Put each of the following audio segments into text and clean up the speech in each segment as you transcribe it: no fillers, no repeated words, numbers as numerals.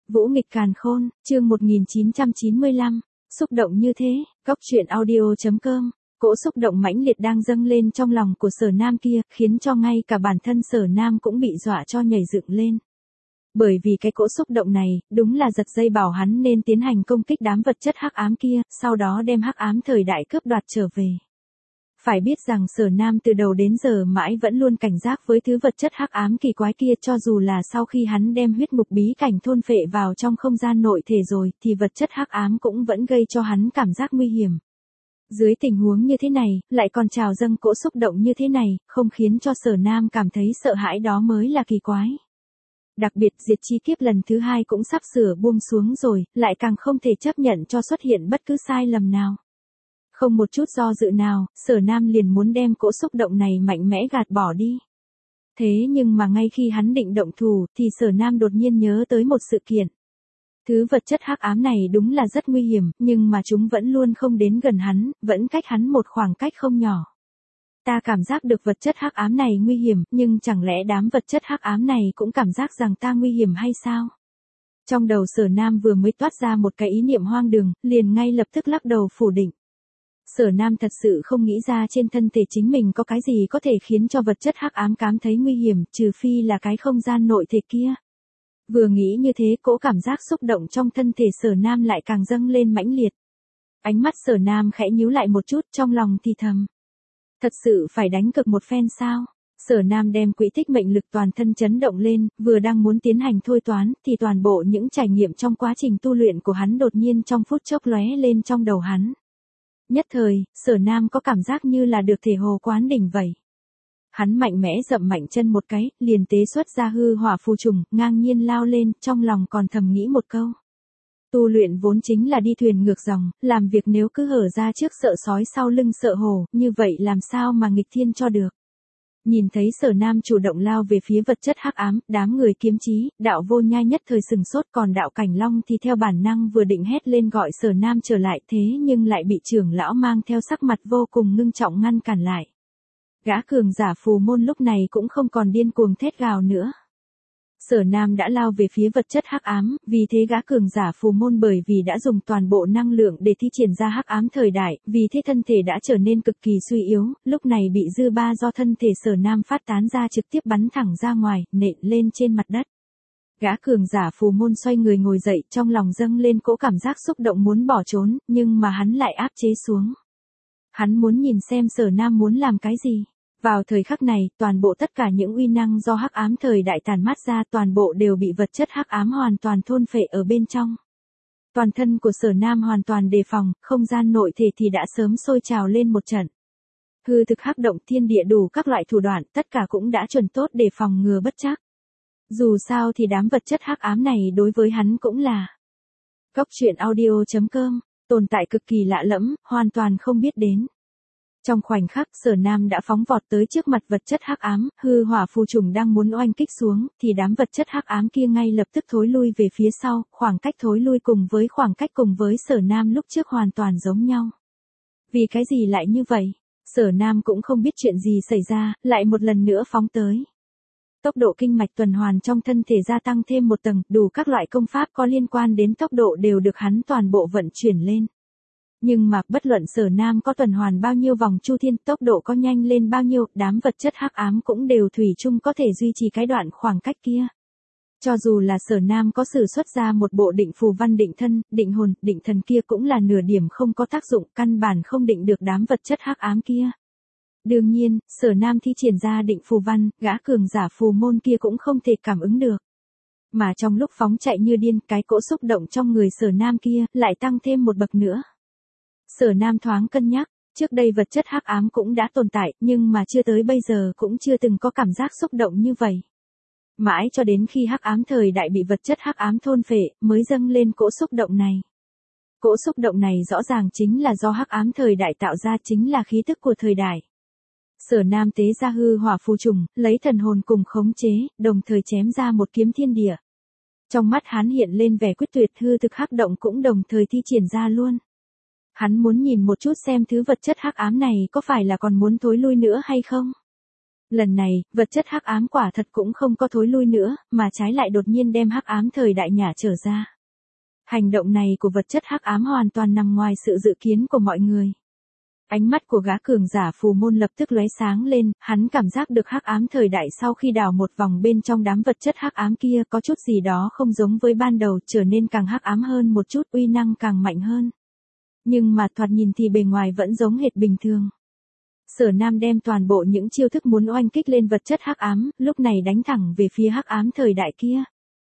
Vũ nghịch càn khôn, chương 1995, xúc động như thế, góc truyện audio.com. Cỗ xúc động mãnh liệt đang dâng lên trong lòng của Sở Nam kia, khiến cho ngay cả bản thân Sở Nam cũng bị dọa cho nhảy dựng lên. Bởi vì cái cỗ xúc động này, đúng là giật dây bảo hắn nên tiến hành công kích đám vật chất hắc ám kia, sau đó đem hắc ám thời đại cướp đoạt trở về. Phải biết rằng Sở Nam từ đầu đến giờ mãi vẫn luôn cảnh giác với thứ vật chất hắc ám kỳ quái kia, cho dù là sau khi hắn đem huyết mục bí cảnh thôn phệ vào trong không gian nội thể rồi, thì vật chất hắc ám cũng vẫn gây cho hắn cảm giác nguy hiểm. Dưới tình huống như thế này, lại còn trào dâng cỗ xúc động như thế này, không khiến cho Sở Nam cảm thấy sợ hãi đó mới là kỳ quái. Đặc biệt diệt chi kiếp lần thứ 2 cũng sắp sửa buông xuống rồi, lại càng không thể chấp nhận cho xuất hiện bất cứ sai lầm nào. Không một chút do dự nào, Sở Nam liền muốn đem cỗ xúc động này mạnh mẽ gạt bỏ đi. Thế nhưng mà ngay khi hắn định động thủ, thì Sở Nam đột nhiên nhớ tới một sự kiện. Thứ vật chất hắc ám này đúng là rất nguy hiểm, nhưng mà chúng vẫn luôn không đến gần hắn, vẫn cách hắn một khoảng cách không nhỏ. Ta cảm giác được vật chất hắc ám này nguy hiểm, nhưng chẳng lẽ đám vật chất hắc ám này cũng cảm giác rằng ta nguy hiểm hay sao? Trong đầu Sở Nam vừa mới toát ra một cái ý niệm hoang đường, liền ngay lập tức lắc đầu phủ định. Sở Nam thật sự không nghĩ ra trên thân thể chính mình có cái gì có thể khiến cho vật chất hắc ám cảm thấy nguy hiểm, trừ phi là cái không gian nội thể kia. Vừa nghĩ như thế, cỗ cảm giác xúc động trong thân thể Sở Nam lại càng dâng lên mãnh liệt. Ánh mắt Sở Nam khẽ nhíu lại một chút, trong lòng thì thầm. Thật sự phải đánh cực một phen sao? Sở Nam đem quỹ tích mệnh lực toàn thân chấn động lên, vừa đang muốn tiến hành thôi toán, thì toàn bộ những trải nghiệm trong quá trình tu luyện của hắn đột nhiên trong phút chốc lóe lên trong đầu hắn. Nhất thời, Sở Nam có cảm giác như là được thể hồ quán đỉnh vậy. Hắn mạnh mẽ dậm mạnh chân một cái, liền tế xuất ra hư hỏa phù trùng, ngang nhiên lao lên, trong lòng còn thầm nghĩ một câu. Tu luyện vốn chính là đi thuyền ngược dòng, làm việc nếu cứ hở ra trước sợ sói sau lưng sợ hổ, như vậy làm sao mà nghịch thiên cho được. Nhìn thấy Sở Nam chủ động lao về phía vật chất hắc ám, đám người kiếm chí, đạo vô nhai nhất thời sừng sốt, còn đạo cảnh long thì theo bản năng vừa định hét lên gọi Sở Nam trở lại, thế nhưng lại bị trưởng lão mang theo sắc mặt vô cùng ngưng trọng ngăn cản lại. Gã cường giả phù môn lúc này cũng không còn điên cuồng thét gào nữa. Sở Nam đã lao về phía vật chất hắc ám, vì thế gã cường giả phù môn bởi vì đã dùng toàn bộ năng lượng để thi triển ra hắc ám thời đại, vì thế thân thể đã trở nên cực kỳ suy yếu, lúc này bị dư ba do thân thể Sở Nam phát tán ra trực tiếp bắn thẳng ra ngoài, nện lên trên mặt đất. Gã cường giả phù môn xoay người ngồi dậy, trong lòng dâng lên cỗ cảm giác xúc động muốn bỏ trốn, nhưng mà hắn lại áp chế xuống. Hắn muốn nhìn xem Sở Nam muốn làm cái gì. Vào thời khắc này, toàn bộ tất cả những uy năng do hắc ám thời đại tàn mát ra toàn bộ đều bị vật chất hắc ám hoàn toàn thôn phệ ở bên trong. Toàn thân của Sở Nam hoàn toàn đề phòng, không gian nội thể thì đã sớm sôi trào lên một trận. Hư thực hắc động thiên địa đủ các loại thủ đoạn, tất cả cũng đã chuẩn tốt để phòng ngừa bất trắc. Dù sao thì đám vật chất hắc ám này đối với hắn cũng là góc truyện audio.com, tồn tại cực kỳ lạ lẫm, hoàn toàn không biết đến. Trong khoảnh khắc Sở Nam đã phóng vọt tới trước mặt vật chất hắc ám, hư hỏa phù trùng đang muốn oanh kích xuống, thì đám vật chất hắc ám kia ngay lập tức thối lui về phía sau, khoảng cách thối lui cùng với Sở Nam lúc trước hoàn toàn giống nhau. Vì cái gì lại như vậy? Sở Nam cũng không biết chuyện gì xảy ra, lại một lần nữa phóng tới. Tốc độ kinh mạch tuần hoàn trong thân thể gia tăng thêm một tầng, đủ các loại công pháp có liên quan đến tốc độ đều được hắn toàn bộ vận chuyển lên. Nhưng mà, bất luận Sở Nam có tuần hoàn bao nhiêu vòng chu thiên, tốc độ có nhanh lên bao nhiêu, đám vật chất hắc ám cũng đều thủy chung có thể duy trì cái đoạn khoảng cách kia. Cho dù là Sở Nam có sử xuất ra một bộ định phù văn định thân, định hồn, định thần kia cũng là nửa điểm không có tác dụng, căn bản không định được đám vật chất hắc ám kia. Đương nhiên, Sở Nam thi triển ra định phù văn, gã cường giả phù môn kia cũng không thể cảm ứng được. Mà trong lúc phóng chạy như điên, cái cỗ xúc động trong người Sở Nam kia lại tăng thêm một bậc nữa. Sở Nam thoáng cân nhắc, trước đây vật chất hắc ám cũng đã tồn tại, nhưng mà chưa tới bây giờ cũng chưa từng có cảm giác xúc động như vậy. Mãi cho đến khi hắc ám thời đại bị vật chất hắc ám thôn phệ, mới dâng lên cỗ xúc động này. Cỗ xúc động này rõ ràng chính là do hắc ám thời đại tạo ra, chính là khí tức của thời đại. Sở Nam tế ra hư hỏa phù trùng, lấy thần hồn cùng khống chế, đồng thời chém ra một kiếm thiên địa. Trong mắt hắn hiện lên vẻ quyết tuyệt, hư thực hắc động cũng đồng thời thi triển ra luôn. Hắn muốn nhìn một chút xem thứ vật chất hắc ám này có phải là còn muốn thối lui nữa hay không. Lần này, vật chất hắc ám quả thật cũng không có thối lui nữa, mà trái lại đột nhiên đem hắc ám thời đại nhả trở ra. Hành động này của vật chất hắc ám hoàn toàn nằm ngoài sự dự kiến của mọi người. Ánh mắt của gã cường giả phù môn lập tức lóe sáng lên, hắn cảm giác được hắc ám thời đại sau khi đào một vòng bên trong đám vật chất hắc ám kia có chút gì đó không giống với ban đầu, trở nên càng hắc ám hơn một chút, uy năng càng mạnh hơn. Nhưng mà thoạt nhìn thì bề ngoài vẫn giống hệt bình thường. Sở Nam đem toàn bộ những chiêu thức muốn oanh kích lên vật chất hắc ám, lúc này đánh thẳng về phía hắc ám thời đại kia.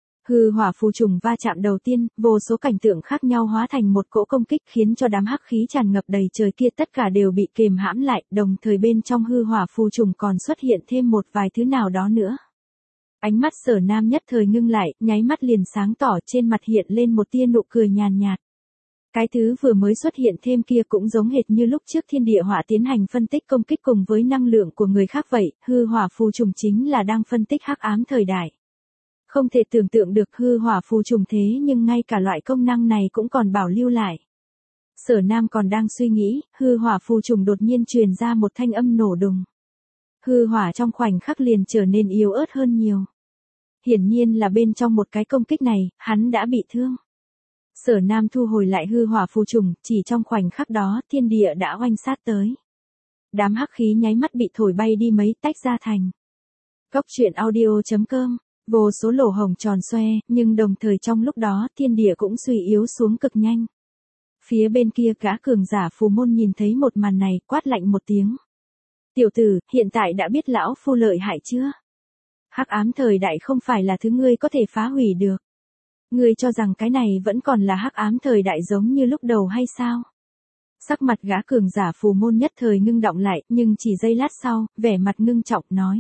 Hư hỏa phù trùng va chạm đầu tiên, vô số cảnh tượng khác nhau hóa thành một cỗ công kích khiến cho đám hắc khí tràn ngập đầy trời kia tất cả đều bị kềm hãm lại, đồng thời bên trong hư hỏa phù trùng còn xuất hiện thêm một vài thứ nào đó nữa. Ánh mắt Sở Nam nhất thời ngưng lại, nháy mắt liền sáng tỏ, trên mặt hiện lên một tia nụ cười nhàn nhạt. Cái thứ vừa mới xuất hiện thêm kia cũng giống hệt như lúc trước thiên địa hỏa tiến hành phân tích công kích cùng với năng lượng của người khác vậy, hư hỏa phù trùng chính là đang phân tích hắc ám thời đại. Không thể tưởng tượng được hư hỏa phù trùng thế nhưng ngay cả loại công năng này cũng còn bảo lưu lại. Sở Nam còn đang suy nghĩ, hư hỏa phù trùng đột nhiên truyền ra một thanh âm nổ đùng. Hư hỏa trong khoảnh khắc liền trở nên yếu ớt hơn nhiều. Hiển nhiên là bên trong một cái công kích này, hắn đã bị thương. Sở Nam thu hồi lại hư hỏa phù trùng, chỉ trong khoảnh khắc đó, thiên địa đã oanh sát tới. Đám hắc khí nháy mắt bị thổi bay đi mấy, tách ra thành. Góc truyện audio.com, vô số lỗ hổng tròn xoe, nhưng đồng thời trong lúc đó, thiên địa cũng suy yếu xuống cực nhanh. Phía bên kia gã cường giả phù môn nhìn thấy một màn này, quát lạnh một tiếng. Tiểu tử, hiện tại đã biết lão phu lợi hại chưa? Hắc ám thời đại không phải là thứ ngươi có thể phá hủy được. Ngươi cho rằng cái này vẫn còn là hắc ám thời đại giống như lúc đầu hay sao? Sắc mặt gã cường giả phù môn nhất thời ngưng động lại, nhưng chỉ giây lát sau, vẻ mặt ngưng trọng nói.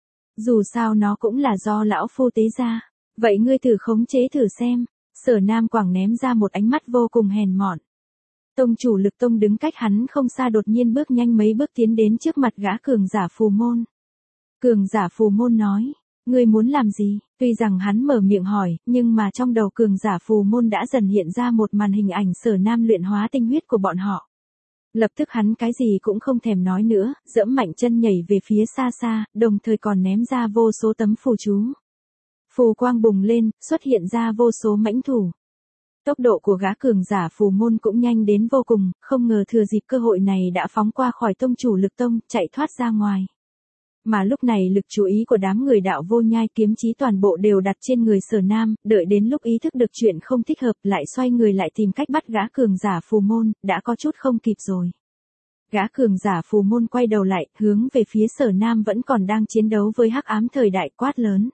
Dù sao nó cũng là do lão phu tế ra. Vậy ngươi thử khống chế thử xem. Sở Nam quẳng ném ra một ánh mắt vô cùng hèn mọn. Tông chủ Lực Tông đứng cách hắn không xa đột nhiên bước nhanh mấy bước tiến đến trước mặt gã cường giả phù môn. Cường giả phù môn nói. Ngươi muốn làm gì? Tuy rằng hắn mở miệng hỏi, nhưng mà trong đầu cường giả phù môn đã dần hiện ra một màn hình ảnh Sở Nam luyện hóa tinh huyết của bọn họ. Lập tức hắn cái gì cũng không thèm nói nữa, giẫm mạnh chân nhảy về phía xa xa, đồng thời còn ném ra vô số tấm phù chú. Phù quang bùng lên, xuất hiện ra vô số mãnh thủ. Tốc độ của gã cường giả phù môn cũng nhanh đến vô cùng, không ngờ thừa dịp cơ hội này đã phóng qua khỏi tông chủ Lực Tông, chạy thoát ra ngoài. Mà lúc này lực chú ý của đám người đạo vô nhai kiếm chí toàn bộ đều đặt trên người Sở Nam, đợi đến lúc ý thức được chuyện không thích hợp lại xoay người lại tìm cách bắt gã cường giả phù môn, đã có chút không kịp rồi. Gã cường giả phù môn quay đầu lại, hướng về phía Sở Nam vẫn còn đang chiến đấu với hắc ám thời đại, quát lớn.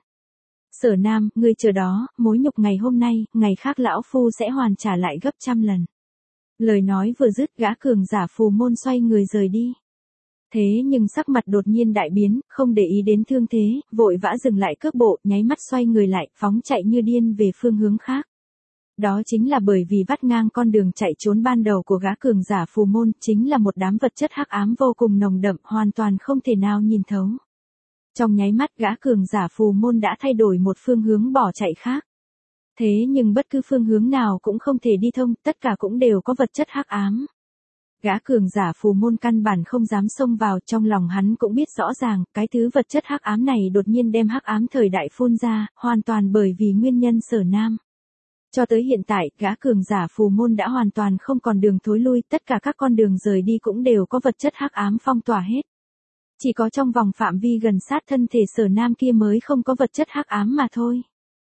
Sở Nam, ngươi chờ đó, mối nhục ngày hôm nay, ngày khác lão phu sẽ hoàn trả lại gấp trăm lần. Lời nói vừa dứt, gã cường giả phù môn xoay người rời đi. Thế nhưng sắc mặt đột nhiên đại biến, không để ý đến thương thế, vội vã dừng lại cước bộ, nháy mắt xoay người lại, phóng chạy như điên về phương hướng khác. Đó chính là bởi vì vắt ngang con đường chạy trốn ban đầu của gã cường giả phù môn, chính là một đám vật chất hắc ám vô cùng nồng đậm, hoàn toàn không thể nào nhìn thấu. Trong nháy mắt gã cường giả phù môn đã thay đổi một phương hướng bỏ chạy khác. Thế nhưng bất cứ phương hướng nào cũng không thể đi thông, tất cả cũng đều có vật chất hắc ám. Gã cường giả phù môn căn bản không dám xông vào, trong lòng hắn cũng biết rõ ràng, cái thứ vật chất hắc ám này đột nhiên đem hắc ám thời đại phun ra, hoàn toàn bởi vì nguyên nhân Sở Nam. Cho tới hiện tại, gã cường giả phù môn đã hoàn toàn không còn đường thối lui, tất cả các con đường rời đi cũng đều có vật chất hắc ám phong tỏa hết. Chỉ có trong vòng phạm vi gần sát thân thể Sở Nam kia mới không có vật chất hắc ám mà thôi.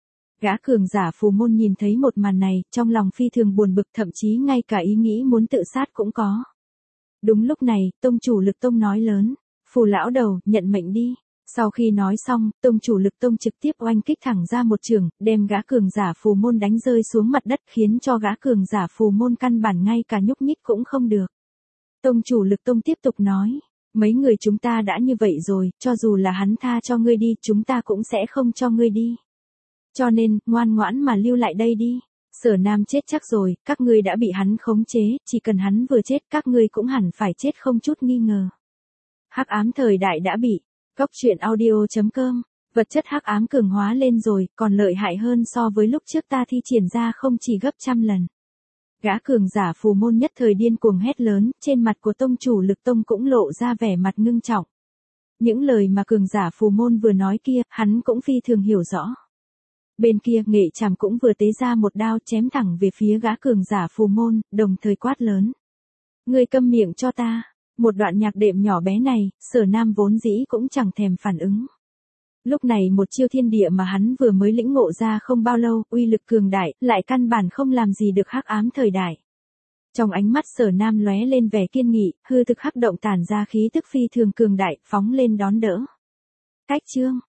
Gã cường giả phù môn nhìn thấy một màn này, trong lòng phi thường buồn bực, thậm chí ngay cả ý nghĩ muốn tự sát cũng có. Đúng lúc này, tông chủ Lực Tông nói lớn, phù lão đầu, nhận mệnh đi. Sau khi nói xong, tông chủ Lực Tông trực tiếp oanh kích thẳng ra một trường, đem gã cường giả phù môn đánh rơi xuống mặt đất, khiến cho gã cường giả phù môn căn bản ngay cả nhúc nhích cũng không được. Tông chủ Lực Tông tiếp tục nói, mấy người chúng ta đã như vậy rồi, cho dù là hắn tha cho ngươi đi, chúng ta cũng sẽ không cho ngươi đi. Cho nên, ngoan ngoãn mà lưu lại đây đi. Sở Nam chết chắc rồi, các ngươi đã bị hắn khống chế, chỉ cần hắn vừa chết các ngươi cũng hẳn phải chết không chút nghi ngờ. Hắc ám thời đại đã bị. Góc truyện audio.com, vật chất hắc ám cường hóa lên rồi, còn lợi hại hơn so với lúc trước ta thi triển ra không chỉ gấp trăm lần. Gã cường giả phù môn nhất thời điên cuồng hét lớn, trên mặt của tông chủ Lực Tông cũng lộ ra vẻ mặt ngưng trọng. Những lời mà cường giả phù môn vừa nói kia, hắn cũng phi thường hiểu rõ. Bên kia Nghệ Trảm cũng vừa tế ra một đao chém thẳng về phía gã cường giả phù môn, đồng thời quát lớn. Ngươi câm miệng cho ta. Một đoạn nhạc đệm nhỏ bé này, Sở Nam vốn dĩ cũng chẳng thèm phản ứng. Lúc này một chiêu thiên địa mà hắn vừa mới lĩnh ngộ ra không bao lâu, uy lực cường đại, lại căn bản không làm gì được hắc ám thời đại. Trong ánh mắt Sở Nam lóe lên vẻ kiên nghị, hư thực hắc động tản ra khí tức phi thường cường đại, phóng lên đón đỡ. Cách chương